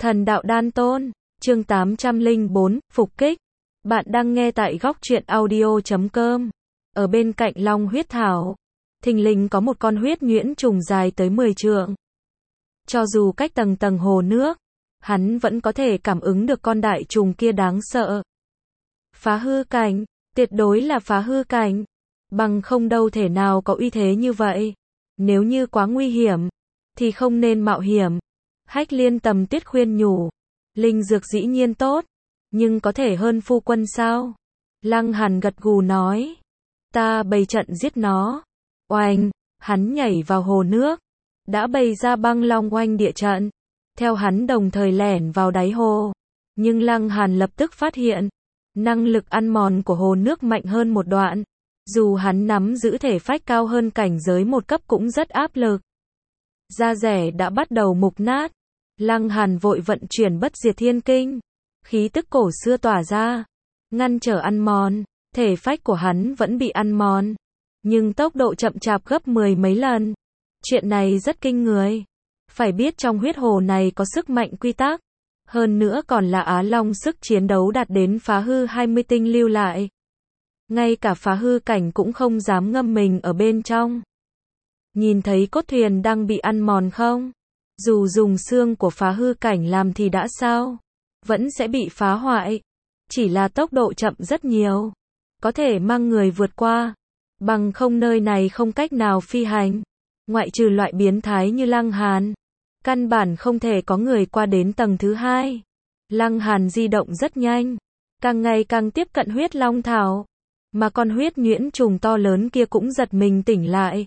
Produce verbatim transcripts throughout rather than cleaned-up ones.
Thần đạo đan tôn, chương tám trăm lẻ bốn, phục kích. Bạn đang nghe tại góc truyện audio chấm com. Ở bên cạnh long huyết thảo, thình lình có một con huyết nhuyễn trùng dài tới mười trượng. Cho dù cách tầng tầng hồ nước, hắn vẫn có thể cảm ứng được con đại trùng kia đáng sợ. Phá hư cảnh, tuyệt đối là phá hư cảnh. Bằng không đâu thể nào có uy thế như vậy. Nếu như quá nguy hiểm, thì không nên mạo hiểm. Hách Liên Tầm Tuyết khuyên nhủ. Linh dược dĩ nhiên tốt, nhưng có thể hơn phu quân sao? Lăng Hàn gật gù nói. Ta bày trận giết nó. Oanh, hắn nhảy vào hồ nước. Đã bày ra băng long oanh địa trận. Theo hắn đồng thời lẻn vào đáy hồ. Nhưng Lăng Hàn lập tức phát hiện. Năng lực ăn mòn của hồ nước mạnh hơn một đoạn. Dù hắn nắm giữ thể phách cao hơn cảnh giới một cấp cũng rất áp lực. Da rẻ đã bắt đầu mục nát. Lăng Hàn vội vận chuyển bất diệt thiên kinh. Khí tức cổ xưa tỏa ra. Ngăn trở ăn mòn. Thể phách của hắn vẫn bị ăn mòn. Nhưng tốc độ chậm chạp gấp mười mấy lần. Chuyện này rất kinh người. Phải biết trong huyết hồ này có sức mạnh quy tắc. Hơn nữa còn là Á Long sức chiến đấu đạt đến phá hư hai mươi tinh lưu lại. Ngay cả phá hư cảnh cũng không dám ngâm mình ở bên trong. Nhìn thấy cốt thuyền đang bị ăn mòn không? Dù dùng xương của phá hư cảnh làm thì đã sao? Vẫn sẽ bị phá hoại. Chỉ là tốc độ chậm rất nhiều. Có thể mang người vượt qua. Bằng không nơi này không cách nào phi hành. Ngoại trừ loại biến thái như Lăng Hàn. Căn bản không thể có người qua đến tầng thứ hai. Lăng Hàn di động rất nhanh. Càng ngày càng tiếp cận huyết long thảo. Mà con huyết nhuyễn trùng to lớn kia cũng giật mình tỉnh lại.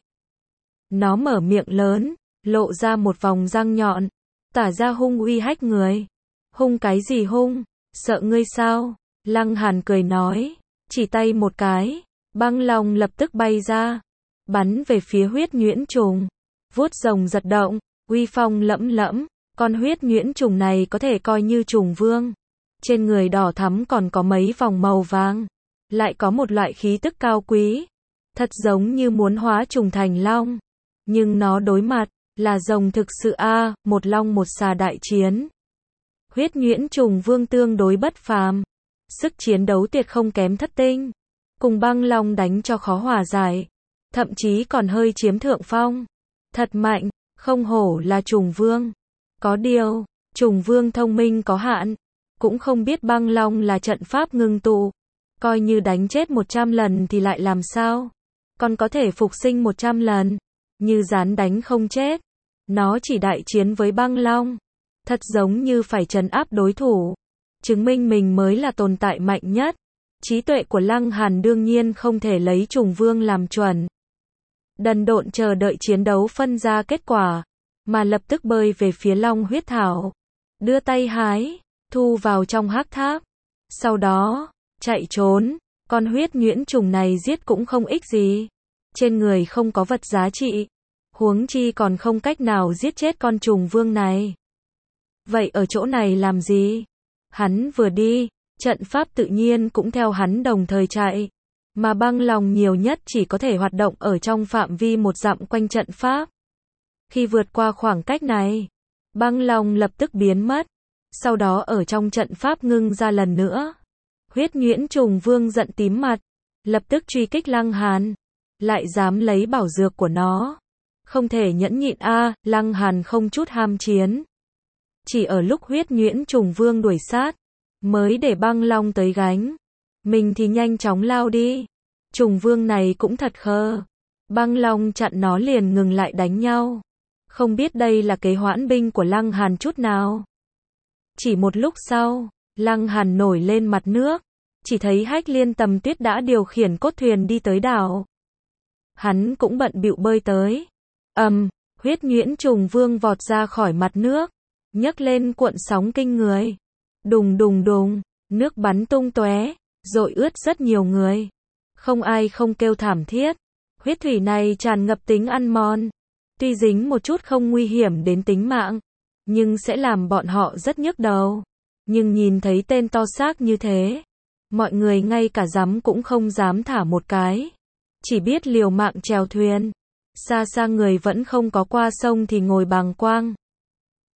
Nó mở miệng lớn, lộ ra một vòng răng nhọn, tỏa ra hung uy hách người. Hung cái gì hung? Sợ ngươi sao? Lăng Hàn cười nói, chỉ tay một cái, băng long lập tức bay ra, bắn về phía huyết nhuyễn trùng. Vuốt rồng giật động, uy phong lẫm lẫm, con huyết nhuyễn trùng này có thể coi như trùng vương. Trên người đỏ thắm còn có mấy vòng màu vàng. Lại có một loại khí tức cao quý. Thật giống như muốn hóa trùng thành long. Nhưng nó đối mặt, là rồng thực sự a, một long một xà đại chiến. Huyết nhuyễn trùng vương tương đối bất phàm. Sức chiến đấu tuyệt không kém thất tinh. Cùng băng long đánh cho khó hòa giải. Thậm chí còn hơi chiếm thượng phong. Thật mạnh, không hổ là trùng vương. Có điều, trùng vương thông minh có hạn. Cũng không biết băng long là trận pháp ngưng tụ. Coi như đánh chết một trăm lần thì lại làm sao? Còn có thể phục sinh một trăm lần. Như rán đánh không chết. Nó chỉ đại chiến với băng long. Thật giống như phải trấn áp đối thủ. Chứng minh mình mới là tồn tại mạnh nhất. Trí tuệ của Lăng Hàn đương nhiên không thể lấy trùng vương làm chuẩn. Đần độn chờ đợi chiến đấu phân ra kết quả. Mà lập tức bơi về phía long huyết thảo. Đưa tay hái. Thu vào trong hắc tháp. Sau đó, chạy trốn. Con huyết nhuyễn trùng này giết cũng không ích gì. Trên người không có vật giá trị. Huống chi còn không cách nào giết chết con trùng vương này. Vậy ở chỗ này làm gì? Hắn vừa đi, trận pháp tự nhiên cũng theo hắn đồng thời chạy. Mà băng long nhiều nhất chỉ có thể hoạt động ở trong phạm vi một dặm quanh trận pháp. Khi vượt qua khoảng cách này, băng long lập tức biến mất. Sau đó ở trong trận pháp ngưng ra lần nữa. Huyết nhuyễn trùng vương giận tím mặt, lập tức truy kích Lăng Hàn. Lại dám lấy bảo dược của nó. Không thể nhẫn nhịn a, à, Lăng Hàn không chút ham chiến. Chỉ ở lúc huyết nhuyễn trùng vương đuổi sát, mới để băng long tới gánh. Mình thì nhanh chóng lao đi. Trùng vương này cũng thật khờ. Băng long chặn nó liền ngừng lại đánh nhau. Không biết đây là kế hoãn binh của Lăng Hàn chút nào. Chỉ một lúc sau, Lăng Hàn nổi lên mặt nước. Chỉ thấy Hách Liên Tầm Tuyết đã điều khiển cốt thuyền đi tới đảo. Hắn cũng bận bịu bơi tới. Ầm, um, huyết nhuyễn trùng vương vọt ra khỏi mặt nước, nhấc lên cuộn sóng kinh người. Đùng đùng đùng, nước bắn tung tóe, dội ướt rất nhiều người. Không ai không kêu thảm thiết. Huyết thủy này tràn ngập tính ăn mòn. Tuy dính một chút không nguy hiểm đến tính mạng, nhưng sẽ làm bọn họ rất nhức đầu. Nhưng nhìn thấy tên to xác như thế, mọi người ngay cả dám cũng không dám thả một cái. Chỉ biết liều mạng chèo thuyền. Xa xa người vẫn không có qua sông thì ngồi bàng quang.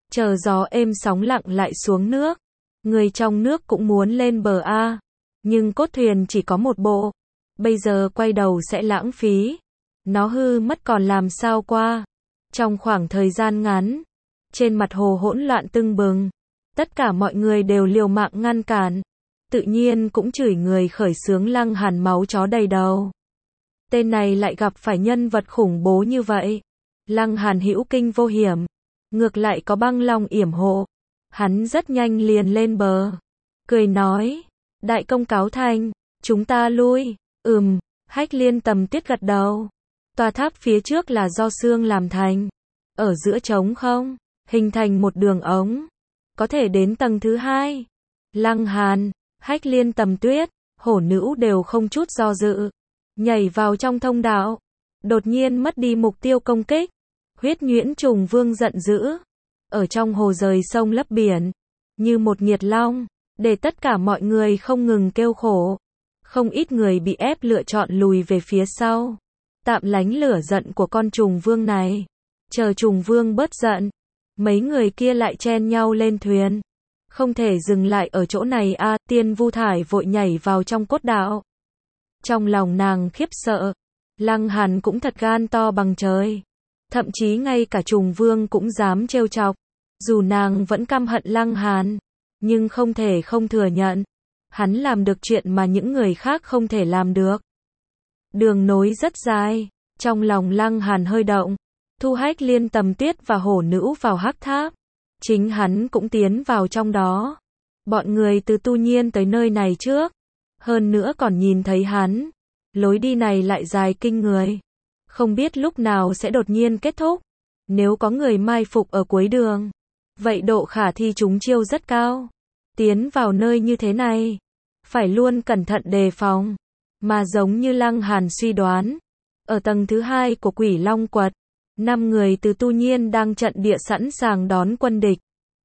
chờ gió êm sóng lặng lại xuống nước. Người trong nước cũng muốn lên bờ a, nhưng cốt thuyền chỉ có một bộ, bây giờ quay đầu sẽ lãng phí. Nó hư mất còn làm sao qua. Trong khoảng thời gian ngắn, trên mặt hồ hỗn loạn tưng bừng, tất cả mọi người đều liều mạng ngăn cản, tự nhiên cũng chửi người khởi xướng Lăng Hàn máu chó đầy đầu. Tên này lại gặp phải nhân vật khủng bố như vậy. Lăng Hàn hữu kinh vô hiểm, ngược lại có băng long yểm hộ. Hắn rất nhanh liền lên bờ, cười nói, đại công cáo thành, chúng ta lui. Ừm, Hách Liên Tầm Tuyết gật đầu. Tòa tháp phía trước là do xương làm thành, ở giữa trống không, hình thành một đường ống, có thể đến tầng thứ hai. Lăng Hàn, Hách Liên Tầm Tuyết, Hổ Nữ đều không chút do dự, nhảy vào trong thông đạo, đột nhiên mất đi mục tiêu công kích. Huyết Nhuyễn Trùng Vương giận dữ, ở trong hồ rời sông lấp biển, như một nghiệt long, để tất cả mọi người không ngừng kêu khổ. Không ít người bị ép lựa chọn lùi về phía sau, tạm lánh lửa giận của con trùng vương này. Chờ trùng vương bớt giận, mấy người kia lại chen nhau lên thuyền. Không thể dừng lại ở chỗ này a, à, Tiên Vu Thải vội nhảy vào trong cốt đạo. Trong lòng nàng khiếp sợ, Lăng Hàn cũng thật gan to bằng trời. Thậm chí ngay cả trùng vương cũng dám trêu chọc. Dù nàng vẫn căm hận Lăng Hàn, nhưng không thể không thừa nhận, hắn làm được chuyện mà những người khác không thể làm được. Đường nối rất dài, trong lòng Lăng Hàn hơi động, thu Hách Liên Tầm Tuyết và Hổ Nữ vào hắc tháp. Chính hắn cũng tiến vào trong đó. Bọn người từ Tu Nhiên tới nơi này trước, hơn nữa còn nhìn thấy hắn. Lối đi này lại dài kinh người, không biết lúc nào sẽ đột nhiên kết thúc. Nếu có người mai phục ở cuối đường, vậy độ khả thi chúng chiêu rất cao. Tiến vào nơi như thế này, phải luôn cẩn thận đề phòng. Mà giống như Lăng Hàn suy đoán, ở tầng thứ hai của Quỷ Long Quật, năm người từ Tu Nhiên đang trận địa sẵn sàng đón quân địch.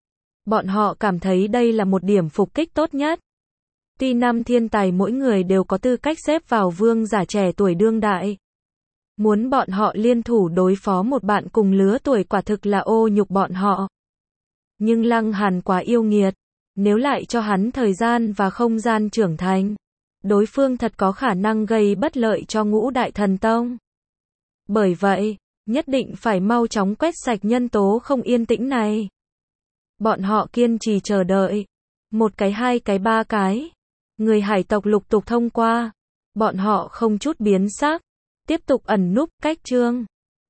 Bọn họ cảm thấy đây là một điểm phục kích tốt nhất. Tuy năm thiên tài mỗi người đều có tư cách xếp vào vương giả trẻ tuổi đương đại. Muốn bọn họ liên thủ đối phó một bạn cùng lứa tuổi quả thực là ô nhục bọn họ. Nhưng Lăng Hàn quá yêu nghiệt, nếu lại cho hắn thời gian và không gian trưởng thành, đối phương thật có khả năng gây bất lợi cho Ngũ Đại Thần Tông. Bởi vậy, nhất định phải mau chóng quét sạch nhân tố không yên tĩnh này. Bọn họ kiên trì chờ đợi. Một cái hai cái ba cái. Người hải tộc lục tục thông qua. Bọn họ không chút biến sắc, tiếp tục ẩn núp cách chương.